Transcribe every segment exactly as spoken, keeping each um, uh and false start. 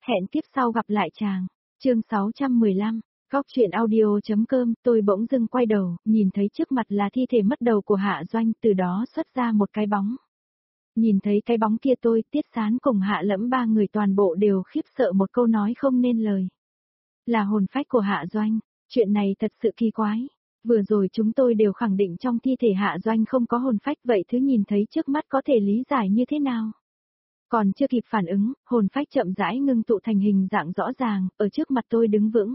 Hẹn kiếp sau gặp lại chàng. Chương sáu trăm mười lăm, Góc truyện audio.com, tôi bỗng dưng quay đầu, nhìn thấy trước mặt là thi thể mất đầu của Hạ Doanh, từ đó xuất ra một cái bóng. Nhìn thấy cái bóng kia tôi, Tiết Sán cùng Hạ Lẫm ba người toàn bộ đều khiếp sợ một câu nói không nên lời. Là hồn phách của Hạ Doanh, chuyện này thật sự kỳ quái. Vừa rồi chúng tôi đều khẳng định trong thi thể Hạ Doanh không có hồn phách, vậy thứ nhìn thấy trước mắt có thể lý giải như thế nào? Còn chưa kịp phản ứng, hồn phách chậm rãi ngưng tụ thành hình dạng rõ ràng, ở trước mặt tôi đứng vững.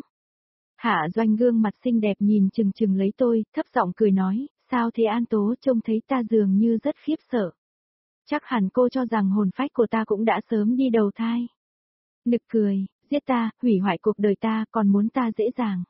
Hạ Doanh gương mặt xinh đẹp nhìn chừng chừng lấy tôi, thấp giọng cười nói, sao thế An Tố, trông thấy ta dường như rất khiếp sợ. Chắc hẳn cô cho rằng hồn phách của ta cũng đã sớm đi đầu thai. Nực cười, giết ta, hủy hoại cuộc đời ta, còn muốn ta dễ dàng.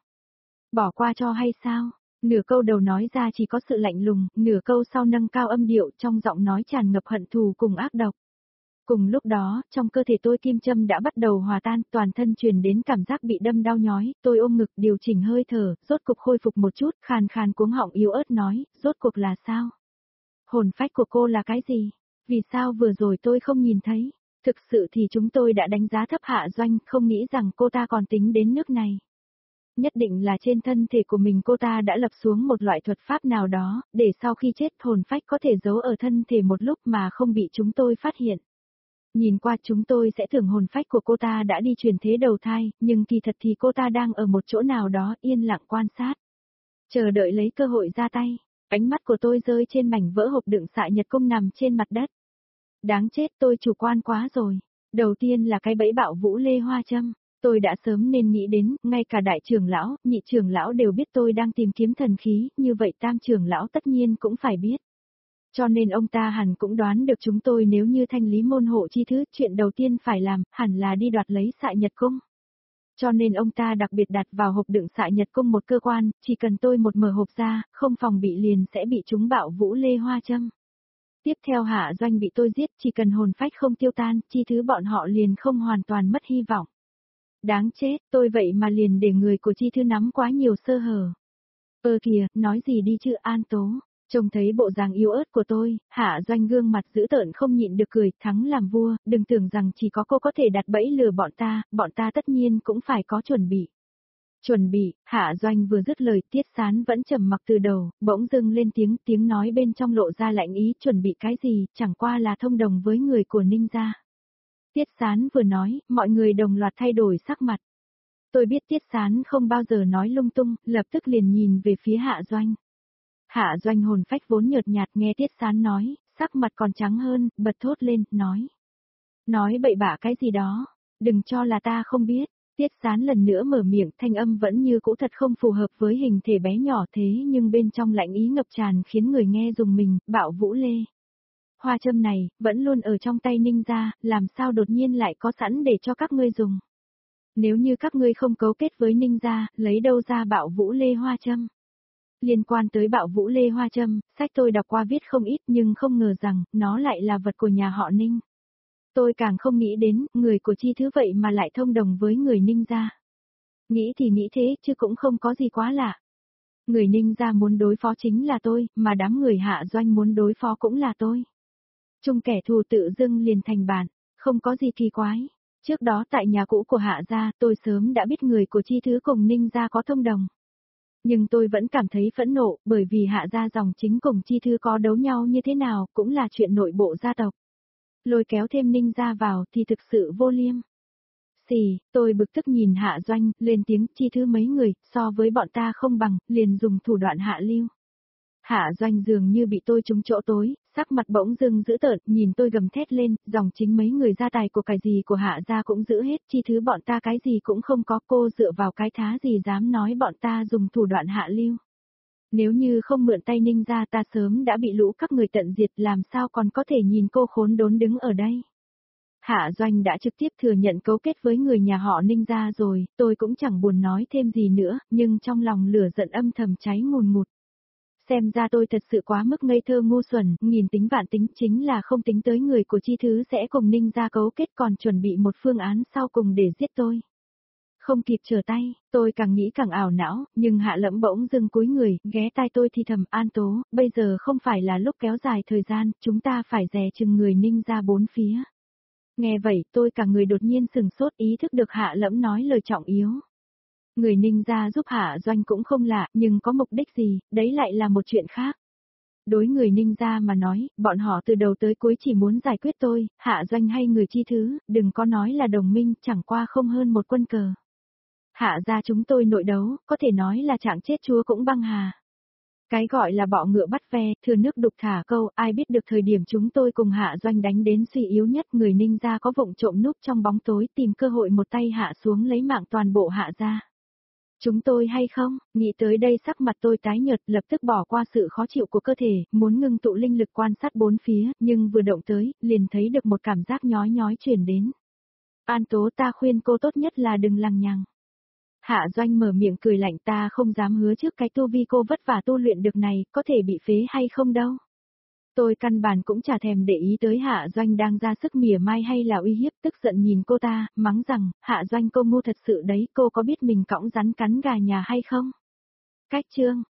Bỏ qua cho hay sao? Nửa câu đầu nói ra chỉ có sự lạnh lùng, nửa câu sau nâng cao âm điệu trong giọng nói tràn ngập hận thù cùng ác độc. Cùng lúc đó, trong cơ thể tôi kim châm đã bắt đầu hòa tan, toàn thân truyền đến cảm giác bị đâm đau nhói, tôi ôm ngực điều chỉnh hơi thở, rốt cục khôi phục một chút, khàn khàn cuống họng yếu ớt nói, rốt cuộc là sao? Hồn phách của cô là cái gì? Vì sao vừa rồi tôi không nhìn thấy? Thực sự thì chúng tôi đã đánh giá thấp Hạ Doanh, không nghĩ rằng cô ta còn tính đến nước này. Nhất định là trên thân thể của mình cô ta đã lập xuống một loại thuật pháp nào đó, để sau khi chết hồn phách có thể giấu ở thân thể một lúc mà không bị chúng tôi phát hiện. Nhìn qua chúng tôi sẽ tưởng hồn phách của cô ta đã đi chuyển thế đầu thai, nhưng kỳ thật thì cô ta đang ở một chỗ nào đó yên lặng quan sát. Chờ đợi lấy cơ hội ra tay, ánh mắt của tôi rơi trên mảnh vỡ hộp đựng xạ nhật cung nằm trên mặt đất. Đáng chết, tôi chủ quan quá rồi. Đầu tiên là cái bẫy bạo vũ lê hoa châm. Tôi đã sớm nên nghĩ đến, ngay cả đại trưởng lão, nhị trưởng lão đều biết tôi đang tìm kiếm thần khí, như vậy tam trưởng lão tất nhiên cũng phải biết. Cho nên ông ta hẳn cũng đoán được chúng tôi nếu như thanh lý môn hộ chi thứ, chuyện đầu tiên phải làm, hẳn là đi đoạt lấy xạ nhật cung. Cho nên ông ta đặc biệt đặt vào hộp đựng xạ nhật cung một cơ quan, chỉ cần tôi một mở hộp ra, không phòng bị liền sẽ bị chúng bạo vũ lê hoa châm. Tiếp theo Hạ Doanh bị tôi giết, chỉ cần hồn phách không tiêu tan, chi thứ bọn họ liền không hoàn toàn mất hy vọng. Đáng chết, tôi vậy mà liền để người của chi thư nắm quá nhiều sơ hở. Ơ kìa, nói gì đi chứ An Tố. Trông thấy bộ dáng yếu ớt của tôi, Hạ Doanh gương mặt dữ tợn không nhịn được cười, thắng làm vua, đừng tưởng rằng chỉ có cô có thể đặt bẫy lừa bọn ta, bọn ta tất nhiên cũng phải có chuẩn bị. Chuẩn bị, Hạ Doanh vừa dứt lời, Tiết Sán vẫn trầm mặc từ đầu, bỗng dưng lên tiếng, tiếng nói bên trong lộ ra lạnh ý, chuẩn bị cái gì, chẳng qua là thông đồng với người của Ninh gia. Tiết Sán vừa nói, mọi người đồng loạt thay đổi sắc mặt. Tôi biết Tiết Sán không bao giờ nói lung tung, lập tức liền nhìn về phía Hạ Doanh. Hạ Doanh hồn phách vốn nhợt nhạt nghe Tiết Sán nói, sắc mặt còn trắng hơn, bật thốt lên, nói. Nói bậy bạ cái gì đó, đừng cho là ta không biết. Tiết Sán lần nữa mở miệng, thanh âm vẫn như cũ thật không phù hợp với hình thể bé nhỏ thế nhưng bên trong lạnh ý ngập tràn khiến người nghe rùng mình, bạo vũ lê. Hoa châm này, vẫn luôn ở trong tay Ninh gia, làm sao đột nhiên lại có sẵn để cho các ngươi dùng. Nếu như các ngươi không cấu kết với Ninh gia, lấy đâu ra bạo vũ lê hoa châm. Liên quan tới bạo vũ lê hoa châm, sách tôi đọc qua viết không ít nhưng không ngờ rằng, nó lại là vật của nhà họ Ninh. Tôi càng không nghĩ đến, người của chi thứ vậy mà lại thông đồng với người Ninh gia. Nghĩ thì nghĩ thế, chứ cũng không có gì quá lạ. Người Ninh gia muốn đối phó chính là tôi, mà đám người Hạ Doanh muốn đối phó cũng là tôi. Chung kẻ thù tự dưng liền thành bạn, không có gì kỳ quái. Trước đó tại nhà cũ của Hạ gia, tôi sớm đã biết người của chi thứ cùng Ninh gia có thông đồng. Nhưng tôi vẫn cảm thấy phẫn nộ, bởi vì Hạ gia dòng chính cùng chi thư có đấu nhau như thế nào, cũng là chuyện nội bộ gia tộc. Lôi kéo thêm Ninh gia vào thì thực sự vô liêm. Xì, tôi bực tức nhìn Hạ Doanh, lên tiếng chi thư mấy người, so với bọn ta không bằng, liền dùng thủ đoạn hạ lưu. Hạ Doanh dường như bị tôi trúng chỗ tối, sắc mặt bỗng dưng dữ tợn, nhìn tôi gầm thét lên, dòng chính mấy người gia tài của cái gì của Hạ gia cũng giữ hết, chi thứ bọn ta cái gì cũng không có, cô dựa vào cái thá gì dám nói bọn ta dùng thủ đoạn hạ lưu. Nếu như không mượn tay Ninh gia ta sớm đã bị lũ các người tận diệt, làm sao còn có thể nhìn cô khốn đốn đứng ở đây. Hạ Doanh đã trực tiếp thừa nhận cấu kết với người nhà họ Ninh gia rồi, tôi cũng chẳng buồn nói thêm gì nữa, nhưng trong lòng lửa giận âm thầm cháy ngùn ngụt. Xem ra tôi thật sự quá mức ngây thơ ngu xuẩn, nghìn tính vạn tính chính là không tính tới người của chi thứ sẽ cùng Ninh gia cấu kết còn chuẩn bị một phương án sau cùng để giết tôi. Không kịp trở tay, tôi càng nghĩ càng ảo não, nhưng Hạ Lẫm bỗng dưng cúi người, ghé tai tôi thì thầm, An Tố, bây giờ không phải là lúc kéo dài thời gian, chúng ta phải dè chừng người Ninh gia bốn phía. Nghe vậy tôi cả người đột nhiên sừng sốt ý thức được Hạ Lẫm nói lời trọng yếu. Người Ninh gia giúp Hạ Doanh cũng không lạ, nhưng có mục đích gì, đấy lại là một chuyện khác. Đối người Ninh gia mà nói, bọn họ từ đầu tới cuối chỉ muốn giải quyết tôi, Hạ Doanh hay người chi thứ, đừng có nói là đồng minh, chẳng qua không hơn một quân cờ. Hạ gia chúng tôi nội đấu, có thể nói là trạng chết chúa cũng băng hà. Cái gọi là bọ ngựa bắt ve, thừa nước đục thả câu, ai biết được thời điểm chúng tôi cùng Hạ Doanh đánh đến suy yếu nhất, người Ninh gia có vụng trộm núp trong bóng tối tìm cơ hội một tay hạ xuống lấy mạng toàn bộ Hạ gia. Chúng tôi hay không, nghĩ tới đây sắc mặt tôi tái nhợt, lập tức bỏ qua sự khó chịu của cơ thể, muốn ngưng tụ linh lực quan sát bốn phía, nhưng vừa động tới, liền thấy được một cảm giác nhói nhói truyền đến. An Tố, ta khuyên cô tốt nhất là đừng lằng nhằng. Hạ Doanh mở miệng cười lạnh, ta không dám hứa trước cái tu vi cô vất vả tu luyện được này, có thể bị phế hay không đâu. Tôi căn bản cũng chả thèm để ý tới Hạ Doanh đang ra sức mỉa mai hay là uy hiếp, tức giận nhìn cô ta, mắng rằng, Hạ Doanh cô ngu thật sự đấy, cô có biết mình cõng rắn cắn gà nhà hay không? Cách chương.